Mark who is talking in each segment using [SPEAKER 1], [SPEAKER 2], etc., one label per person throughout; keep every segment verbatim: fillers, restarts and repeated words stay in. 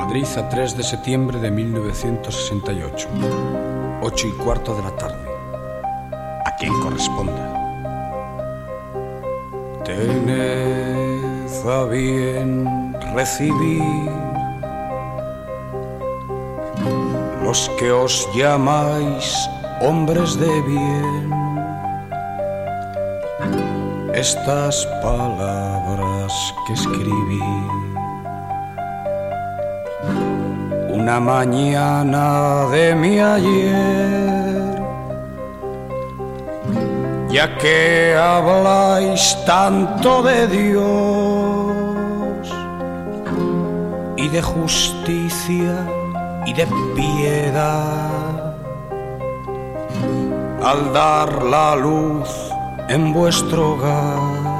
[SPEAKER 1] Madrid a tres de septiembre de mil novecientos sesenta y ocho, ocho y cuarto de la tarde. A quien corresponda. Tened a bien recibir los que os llamáis hombres de bien estas palabras que escribí una mañana de mi ayer, ya que habláis tanto de Dios y de justicia y de piedad, al dar la luz en vuestro hogar,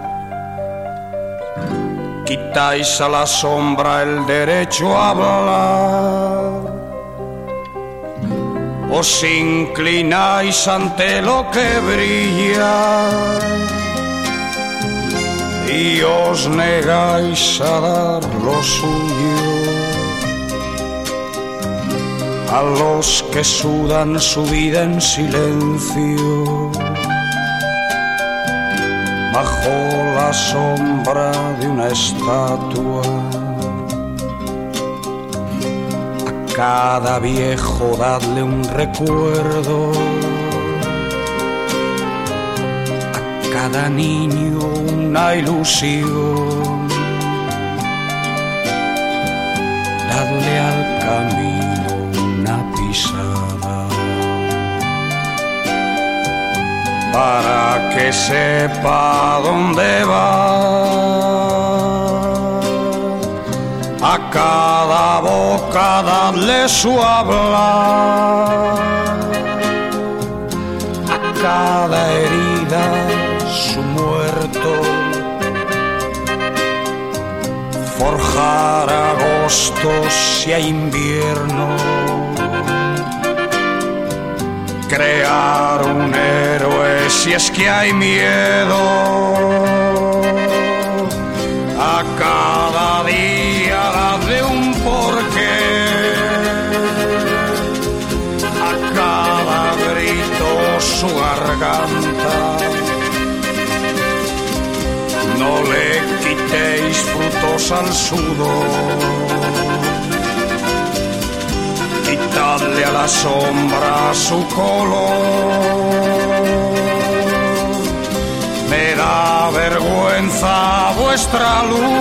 [SPEAKER 1] quitáis a la sombra el derecho a hablar, os inclináis ante lo que brilla y os negáis a dar lo suyo a los que sudan su vida en silencio bajo la sombra de una estatua. A cada viejo dadle un recuerdo, a cada niño una ilusión, dadle al camino una pisada para que sepa dónde va. A cada boca dadle su hablar, a cada herida su muerto, forjar agosto si hay invierno, crear un héroe si es que hay miedo, a cada día darle un porqué, a cada grito su garganta. No le quitéis frutos al sudor, quitadle a la sombra su color. Me da vergüenza vuestra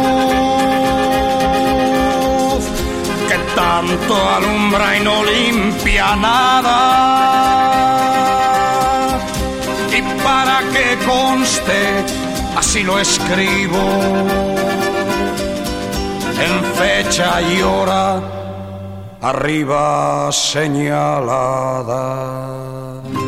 [SPEAKER 1] luz, que tanto alumbra y no limpia nada. Y para que conste, así lo escribo, en fecha y hora arriba señalada.